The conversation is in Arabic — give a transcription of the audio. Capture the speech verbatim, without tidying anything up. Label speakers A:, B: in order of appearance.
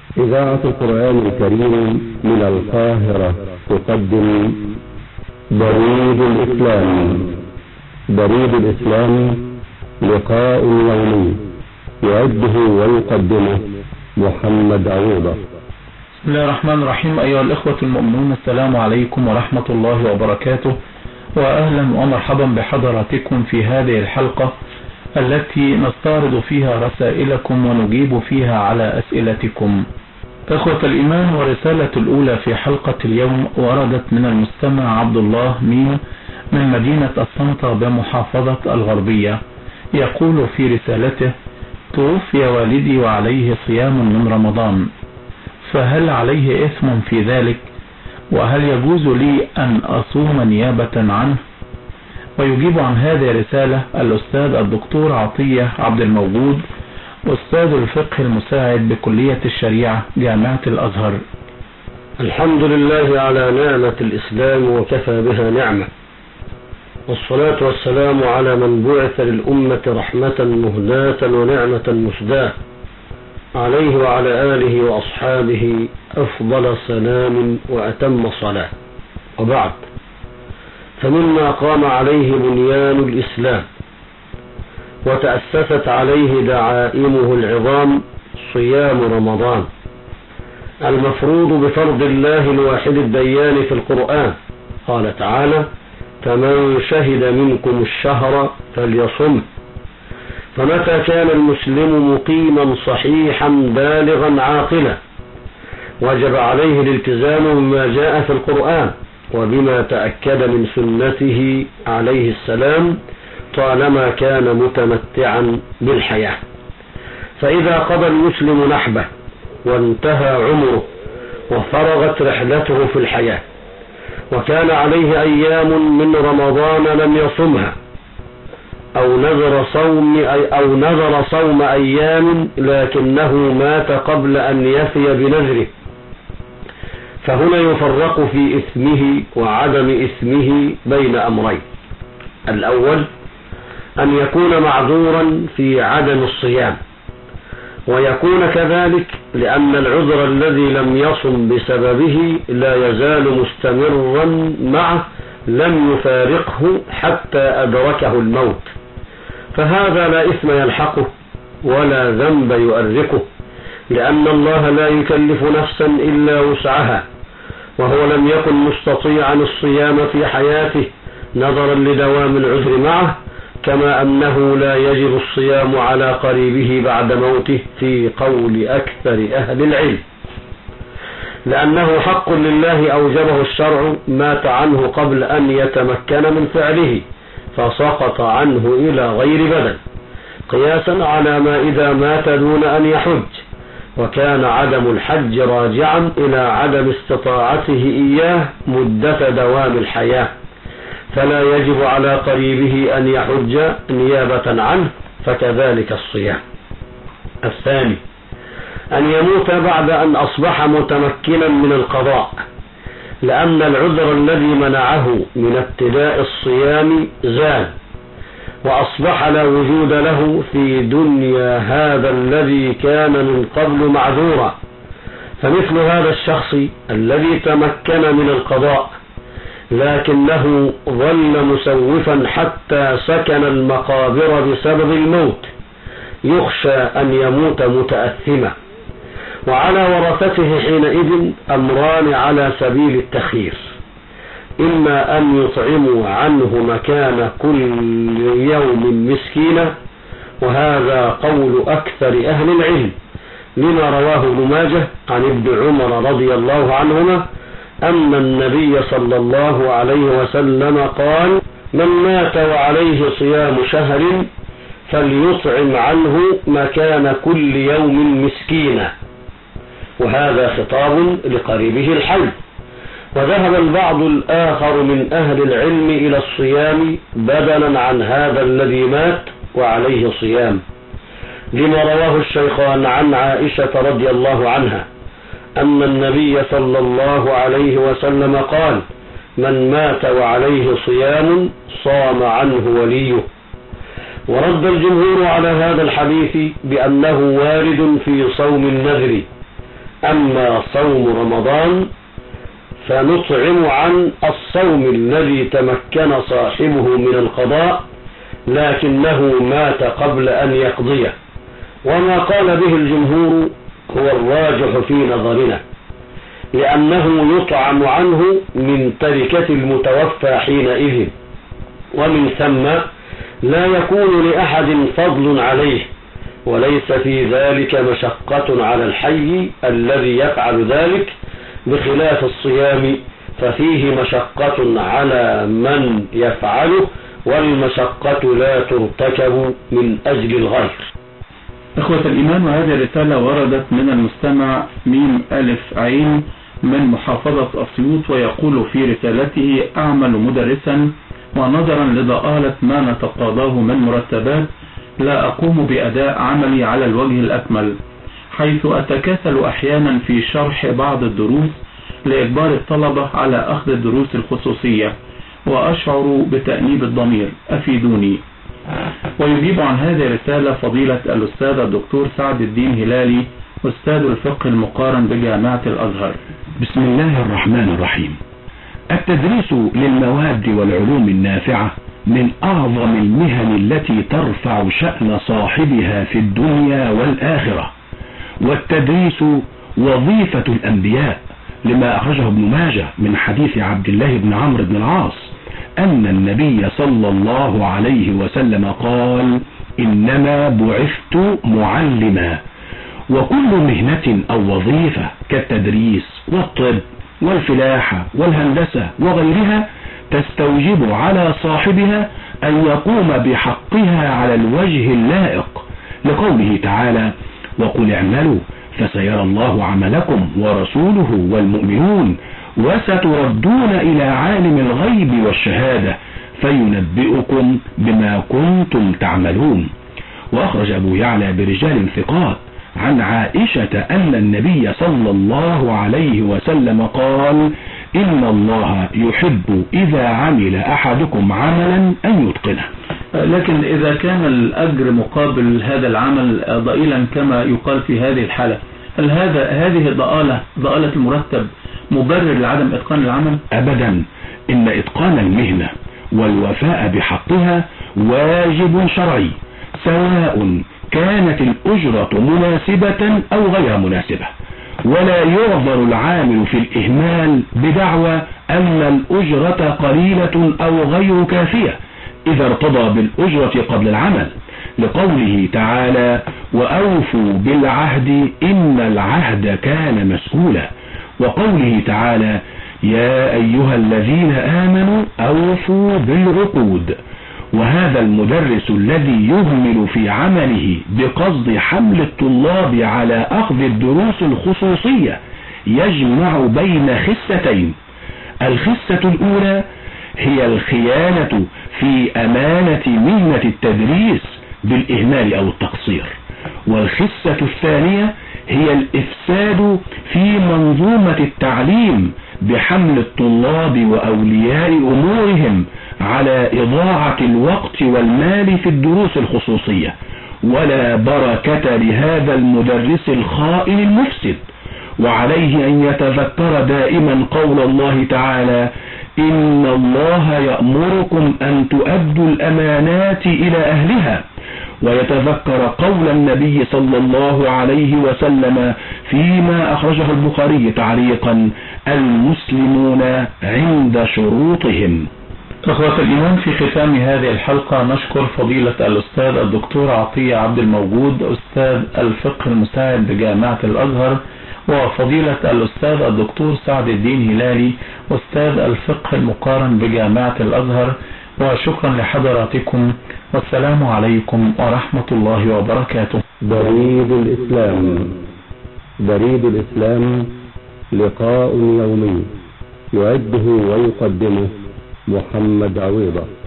A: إذاعة القرآن الكريم من القاهرة تقدم بريد الإسلام. بريد الإسلام لقاء يومي يعده ويقدمه محمد عوضة.
B: بسم الله الرحمن الرحيم. أيها الإخوة المؤمنون، السلام عليكم ورحمة الله وبركاته، وأهلا ومرحبا بحضراتكم في هذه الحلقة التي نستعرض فيها رسائلكم ونجيب فيها على أسئلتكم. إخوة الإيمان، ورسالة الأولى في حلقة اليوم وردت من المستمع عبد الله مين من مدينة الصنطة بمحافظة الغربية. يقول في رسالته: توفي والدي وعليه صيام من رمضان، فهل عليه إثم في ذلك؟ وهل يجوز لي أن أصوم نيابة عنه؟ ويجيب عن هذه الرسالة الأستاذ الدكتور عطية عبد الموجود، أستاذ الفقه المساعد بكلية الشريعة جامعة الأزهر.
C: الحمد لله على نعمة الإسلام وكفى بها نعمة، والصلاة والسلام على من بعث للأمة رحمة مهداة ونعمة مسداة، عليه وعلى آله وأصحابه أفضل سلام وأتم صلاة. وبعد، فمما قام عليه بنيان الإسلام وتأسست عليه دعائمه العظام صيام رمضان، المفروض بفرض الله الواحد الديان في القرآن. قال تعالى: فمن شهد منكم الشهر فليصمه. فمتى كان المسلم مقيما صحيحا بالغا عاقلا وجب عليه الالتزام بما جاء في القرآن وبما تأكد من سنته عليه السلام طالما كان متمتعا بالحياة. فإذا قضى المسلم نحبه وانتهى عمره وفرغت رحلته في الحياة وكان عليه أيام من رمضان لم يصمها، أو نذر صوم أي أو نذر صوم أيام لكنه مات قبل أن يفي بنذره، فهنا يفرق في إثمه وعدم إثمه بين أمرين: الأول أن يكون معذورا في عدم الصيام، ويكون كذلك لأن العذر الذي لم يصم بسببه لا يزال مستمرا معه لم يفارقه حتى أدركه الموت، فهذا لا إثم يلحقه ولا ذنب يؤرقه، لأن الله لا يكلف نفسا إلا وسعها، وهو لم يكن مستطيعا الصيام في حياته نظرا لدوام العذر معه، كما أنه لا يجب الصيام على قريبه بعد موته في قول أكثر أهل العلم، لأنه حق لله أوجبه الشرع مات عنه قبل أن يتمكن من فعله فسقط عنه إلى غير بدل، قياسا على ما إذا مات دون أن يحج وكان عدم الحج راجعا إلى عدم استطاعته إياه مدة دوام الحياة، فلا يجب على قريبه أن يحج نيابة عنه، فكذلك الصيام. الثاني أن يموت بعد أن أصبح متمكنا من القضاء، لأن العذر الذي منعه من ابتداء الصيام زال وأصبح لا وجود له في دنيا هذا الذي كان من قبل معذورا، فمثل هذا الشخص الذي تمكن من القضاء لكنه ظل مسوفا حتى سكن المقابر بسبب الموت يخشى أن يموت متأثما، وعلى ورثته حينئذ أمران على سبيل التخيير: إما أن يطعموا عنه مكان كل يوم مسكينا، وهذا قول أكثر أهل العلم لما رواه ابن ماجه عن ابن عمر رضي الله عنهما أن النبي صلى الله عليه وسلم قال: من مات وعليه صيام شهر فليطعم عنه مكان كل يوم مسكينا، وهذا خطاب لقريبه الحي. وذهب البعض الآخر من أهل العلم إلى الصيام بدلا عن هذا الذي مات وعليه صيام، لما رواه الشيخان عن عائشة رضي الله عنها أن النبي صلى الله عليه وسلم قال: من مات وعليه صيام صام عنه وليه. ورد الجمهور على هذا الحديث بأنه وارد في صوم النذر، أما صوم رمضان فنطعم عن الصوم الذي تمكن صاحبه من القضاء لكنه مات قبل أن يقضيه، وما قال به الجمهور هو الراجح في نظرنا، لأنه يطعم عنه من تركة المتوفى حينئذ، ومن ثم لا يكون لأحد فضل عليه، وليس في ذلك مشقة على الحي الذي يفعل ذلك، بخلاف الصيام ففيه مشقة على من يفعله، والمشقة لا ترتكب من أجل الغير.
B: إخوة الإيمان، وهذه الرسالة وردت من المستمع ميم ألف عين من محافظة أسيوط، ويقول في رسالته: أعمل مدرسا، ونظرا لضآلة ما نتقاضاه من مرتبات لا أقوم بأداء عملي على الوجه الأكمل، حيث أتكاسل أحيانا في شرح بعض الدروس لإجبار الطلبة على أخذ الدروس الخصوصية، وأشعر بتأنيب الضمير، أفيدوني. ويجيب عن هذه الرسالة فضيلة الأستاذ الدكتور سعد الدين هلالي، أستاذ الفقه المقارن بجامعة الأزهر.
D: بسم الله الرحمن الرحيم. التدريس للمواد والعلوم النافعة من أعظم المهن التي ترفع شأن صاحبها في الدنيا والآخرة، والتدريس وظيفة الأنبياء، لما أخرجه ابن ماجه من حديث عبد الله بن عمرو بن العاص أن النبي صلى الله عليه وسلم قال: إنما بعثت معلما. وكل مهنة أو وظيفة كالتدريس والطب والفلاحة والهندسة وغيرها تستوجب على صاحبها أن يقوم بحقها على الوجه اللائق، لقوله تعالى: وقل اعملوا فسيرى الله عملكم ورسوله والمؤمنون وستردون إلى عالم الغيب والشهادة فينبئكم بما كنتم تعملون. وأخرج أبو يعلى برجال ثقات عن عائشة أن النبي صلى الله عليه وسلم قال: إن الله يحب إذا عمل أحدكم عملا أن يتقنه.
B: لكن إذا كان الأجر مقابل هذا العمل ضئيلا كما يقال في هذه الحالة، هل هذا هذه الضآلة ضآلة المرتب مبرر لعدم إتقان العمل؟
D: أبدا، إن إتقان المهنة والوفاء بحقها واجب شرعي، سواء كانت الأجرة مناسبة أو غير مناسبة، ولا يعذر العامل في الإهمال بدعوى أن الأجرة قليلة أو غير كافية إذا ارتضى بالأجرة قبل العمل، لقوله تعالى: وأوفوا بالعهد إن العهد كان مسؤولا، وقوله تعالى: يا أيها الذين آمنوا أوفوا بالعقود. وهذا المدرس الذي يهمل في عمله بقصد حمل الطلاب على أخذ الدروس الخصوصية يجمع بين خستين: الخسة الأولى هي الخيانة في أمانة مهنة التدريس بالإهمال أو التقصير، والخسة الثانية هي الإفساد في منظومة التعليم بحمل الطلاب وأولياء أمورهم على إضاعة الوقت والمال في الدروس الخصوصية، ولا بركة لهذا المدرس الخائن المفسد. وعليه أن يتذكر دائما قول الله تعالى: إن الله يأمركم أن تؤدوا الأمانات إلى أهلها، ويتذكر قول النبي صلى الله عليه وسلم فيما أخرجه البخاري تعليقا: المسلمون عند شروطهم.
B: أخوة الإيمان، في ختام هذه الحلقة نشكر فضيلة الأستاذ الدكتور عطية عبد الموجود، أستاذ الفقه المساعد بجامعة الأزهر، وفضيلة الأستاذ الدكتور سعد الدين هلالي، أستاذ الفقه المقارن بجامعة الأزهر، وشكرا لحضراتكم، والسلام عليكم ورحمة الله وبركاته.
A: بريد الإسلام. بريد الإسلام لقاء يومي يعده ويقدمه محمد عويضة.